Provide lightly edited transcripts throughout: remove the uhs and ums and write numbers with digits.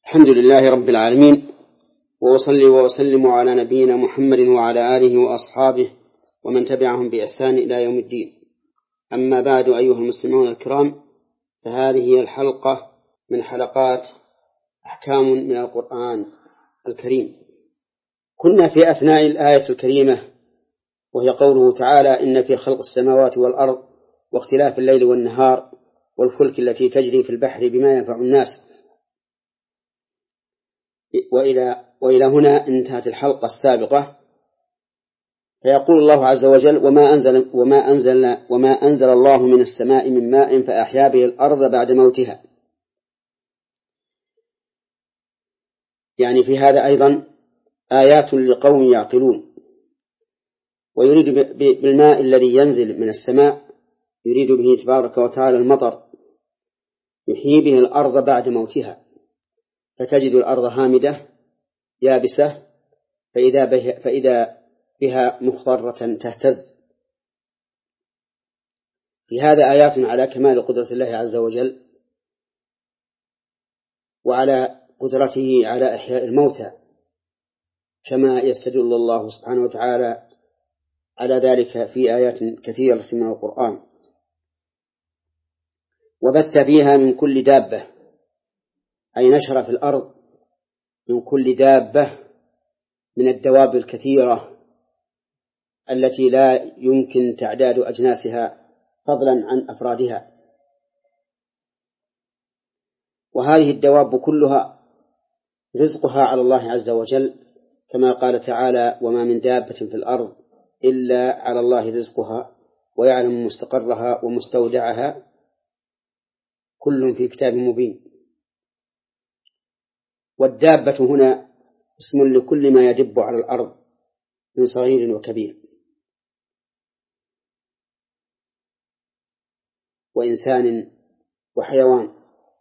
الحمد لله رب العالمين، وأصلي وأسلم على نبينا محمد وعلى آله وأصحابه ومن تبعهم بإحسان إلى يوم الدين. أما بعد، أيها المسلمون الكرام، فهذه هي الحلقة من حلقات أحكام من القرآن الكريم. كنا في أثناء الآية الكريمة وهي قوله تعالى: إن في خلق السماوات والأرض واختلاف الليل والنهار والفلك التي تجري في البحر بما ينفع الناس. وإلى هنا انتهت الحلقة السابقة. فيقول الله عز وجل: وما أنزل الله من السماء من ماء فأحيا به الأرض بعد موتها. يعني في هذا أيضا آيات لقوم يعقلون. ويريد بالماء الذي ينزل من السماء يريد به تبارك وتعالى المطر، يحيي به الأرض بعد موتها، فتجد الأرض هامدة يابسة فإذا بها مخضرة تهتز. في هذا آيات على كمال قدرة الله عز وجل وعلى قدرته على إحياء الموتى، كما يستدل الله سبحانه وتعالى على ذلك في آيات كثيرة من القرآن. وبث فيها من كل دابة، أي نشر في الأرض من كل دابة من الدواب الكثيرة التي لا يمكن تعداد أجناسها فضلا عن أفرادها. وهذه الدواب كلها رزقها على الله عز وجل، كما قال تعالى: وما من دابة في الأرض إلا على الله رزقها ويعلم مستقرها ومستودعها كل في كتاب مبين. والدابة هنا اسم لكل ما يدب على الأرض من صغير وكبير، وإنسان وحيوان.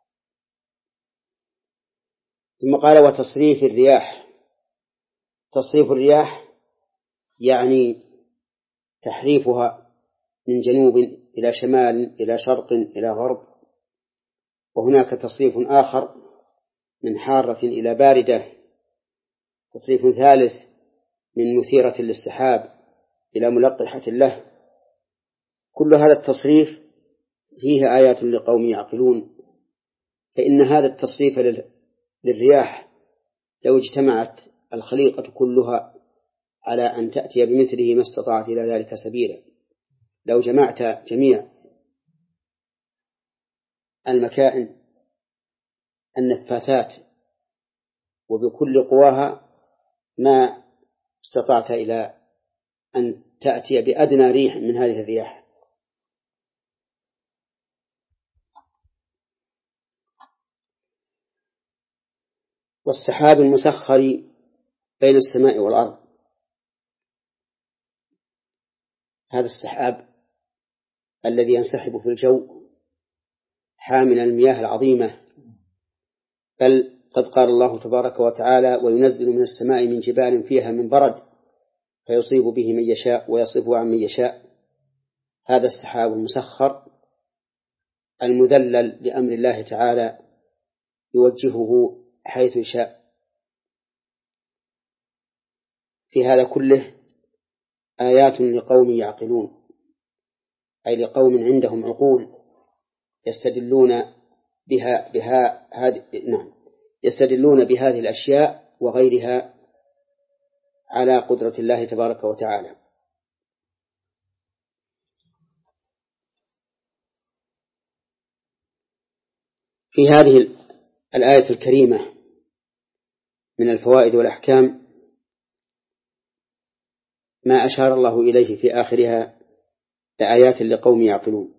ثم قال: وتصريف الرياح. تصريف الرياح يعني تحريفها من جنوب إلى شمال إلى شرق إلى غرب. وهناك تصريف آخر من حارة إلى باردة. تصريف ثالث من مثيرة للسحاب إلى ملقحة له. كل هذا التصريف فيه آيات لقوم يعقلون. فإن هذا التصريف للرياح لو اجتمعت الخليقة كلها على أن تأتي بمثله ما استطاعت إلى ذلك سبيلا. لو جمعت جميع المكائن النفاثات وبكل قواها ما استطعت إلى أن تأتي بأدنى ريح من هذه الرياح. والسحاب المسخر بين السماء والأرض، هذا السحاب الذي ينسحب في الجو حامل المياه العظيمة. بل قد قال الله تبارك وتعالى: وينزل من السماء من جبال فيها من برد فيصيب به من يشاء ويصرفه عن من يشاء. هذا السحاب المسخر المذلل لأمر الله تعالى يوجهه حيث شاء. في هذا كله آيات لقوم يعقلون، أي لقوم عندهم عقول يستدلون بهذه الأشياء وغيرها على قدرة الله تبارك وتعالى. في هذه الآية الكريمة من الفوائد والأحكام ما أشار الله إليه في آخرها لآيات لقوم يعقلون.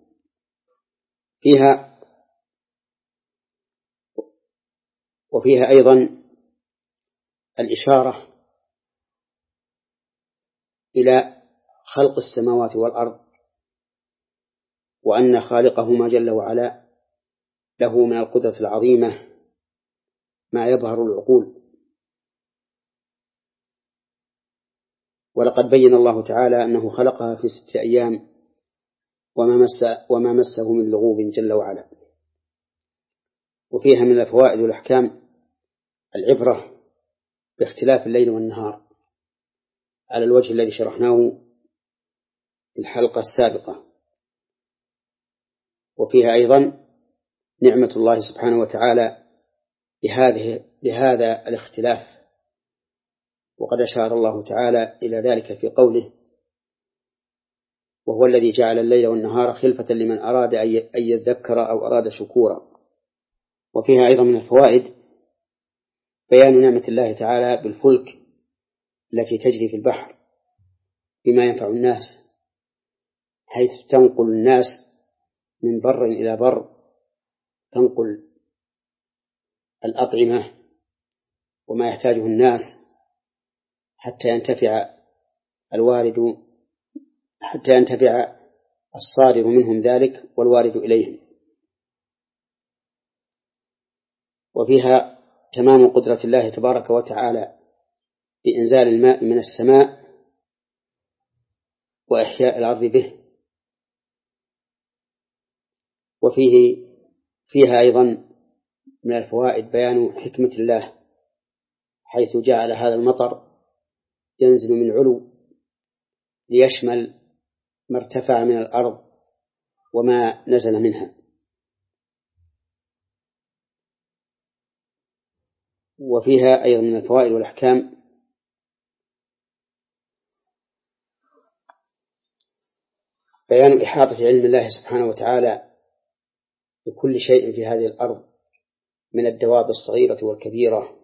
وفيها أيضا الإشارة إلى خلق السماوات والأرض، وأن خالقهما جل وعلا له من القدرة العظيمة ما يظهر العقول. ولقد بين الله تعالى أنه خلقها في 6 أيام وما مسه من لغوب جل وعلا. وفيها من الفوائد والأحكام العبرة باختلاف الليل والنهار على الوجه الذي شرحناه في الحلقة السابقة، وفيها أيضا نعمة الله سبحانه وتعالى بهذا الاختلاف، وقد أشار الله تعالى إلى ذلك في قوله: وهو الذي جعل الليل والنهار خلفة لمن أراد أن يذكر أو أراد شكورا. وفيها أيضا من الفوائد بيان نعمة الله تعالى بالفلك التي تجري في البحر بما ينفع الناس، حيث تنقل الناس من بر إلى بر، تنقل الأطعمة وما يحتاجه الناس حتى ينتفع الصادر منهم ذلك والوارد إليهم. وفيها تمام قدرة الله تبارك وتعالى بإنزال الماء من السماء وإحياء الأرض به. فيها أيضا من الفوائد بيان حكمة الله، حيث جعل هذا المطر ينزل من علو ليشمل ما ارتفع من الأرض وما نزل منها. وفيها أيضا من الفوائد والأحكام بيان إحاطة علم الله سبحانه وتعالى بكل شيء في هذه الأرض من الدواب الصغيرة والكبيرة،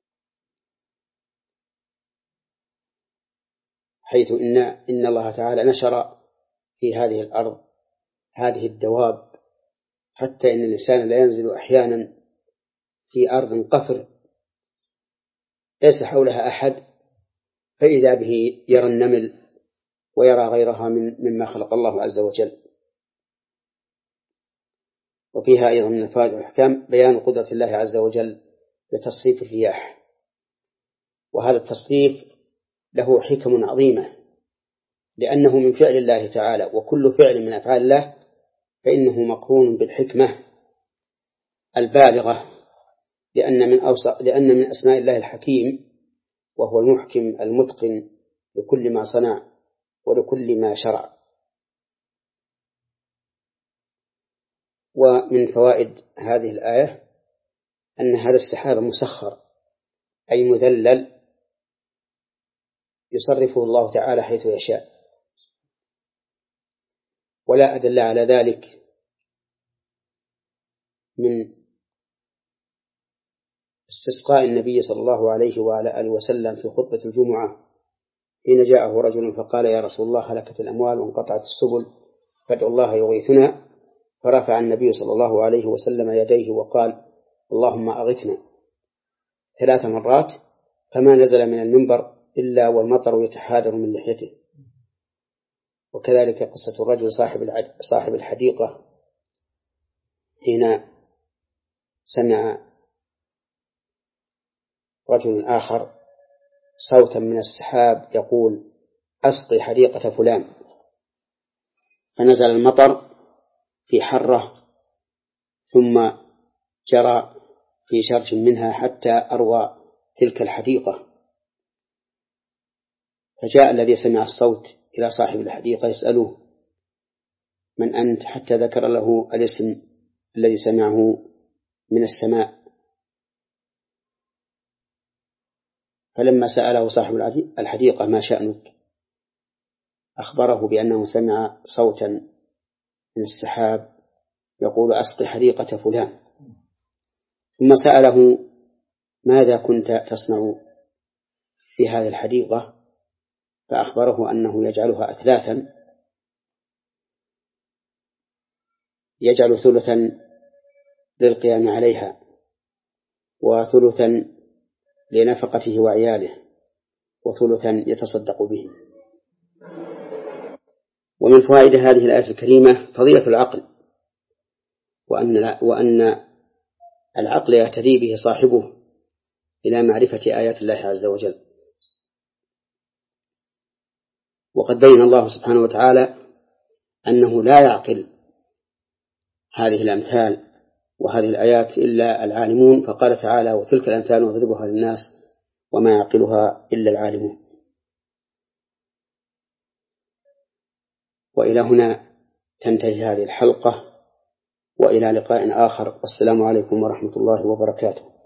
حيث إن الله تعالى نشر في هذه الأرض هذه الدواب، حتى إن الإنسان لا ينزل أحيانا في أرض قفر ليس حولها أحد، فإذا به يرى النمل ويرى غيرها مما خلق الله عز وجل. وفيها أيضا من الفوائد والأحكام بيان قدرة الله عز وجل بتصريف الرياح، وهذا التصريف له حكم عظيمة، لأنه من فعل الله تعالى، وكل فعل من أفعال الله فإنه مقرون بالحكمة البالغة، لأن من أسماء الله الحكيم، وهو المحكم المتقن لكل ما صنع ولكل ما شرع. ومن فوائد هذه الآية أن هذا السحاب مسخر أي مذلل يصرفه الله تعالى حيث يشاء، ولا أدل على ذلك من استسقاء النبي صلى الله عليه وعلى آله وسلم في خطبة الجمعة حين جاءه رجل فقال: يا رسول الله، هلكت الأموال وانقطعت السبل فادعوا الله يغيثنا. فرفع النبي صلى الله عليه وسلم يديه وقال: اللهم أغثنا 3 مرات، فما نزل من المنبر إلا والمطر يتحادر من لحيته. وكذلك قصة الرجل صاحب الحديقة حين سمع رجل آخر صوتا من السحاب يقول: أسقي حديقة فلان، فنزل المطر في حرة ثم جرى في شرج منها حتى أروى تلك الحديقة. فجاء الذي سمع الصوت إلى صاحب الحديقة يسأله: من أنت؟ حتى ذكر له الاسم الذي سمعه من السماء. فلما سأله صاحب الحديقة: ما شأنك؟ أخبره بأنه سمع صوتا من السحاب يقول: أسقي حديقة فلان. ثم سأله: ماذا كنت تصنع في هذه الحديقة؟ فأخبره أنه يجعلها أثلاثا، يجعل ثلثا للقيام عليها، وثلثا لنفقته وعياله، وثلثا يتصدق به. ومن فوائد هذه الآية الكريمة فضيلة العقل، وأن العقل يهتدي به صاحبه إلى معرفة آيات الله عز وجل. وقد بين الله سبحانه وتعالى أنه لا يعقل هذه الأمثال وهذه الآيات إلا العالمون، فقال تعالى: وتلك الأمثال نضربها للناس وما يعقلها إلا العالمون. وإلى هنا تنتهي هذه الحلقة، وإلى لقاء آخر، والسلام عليكم ورحمة الله وبركاته.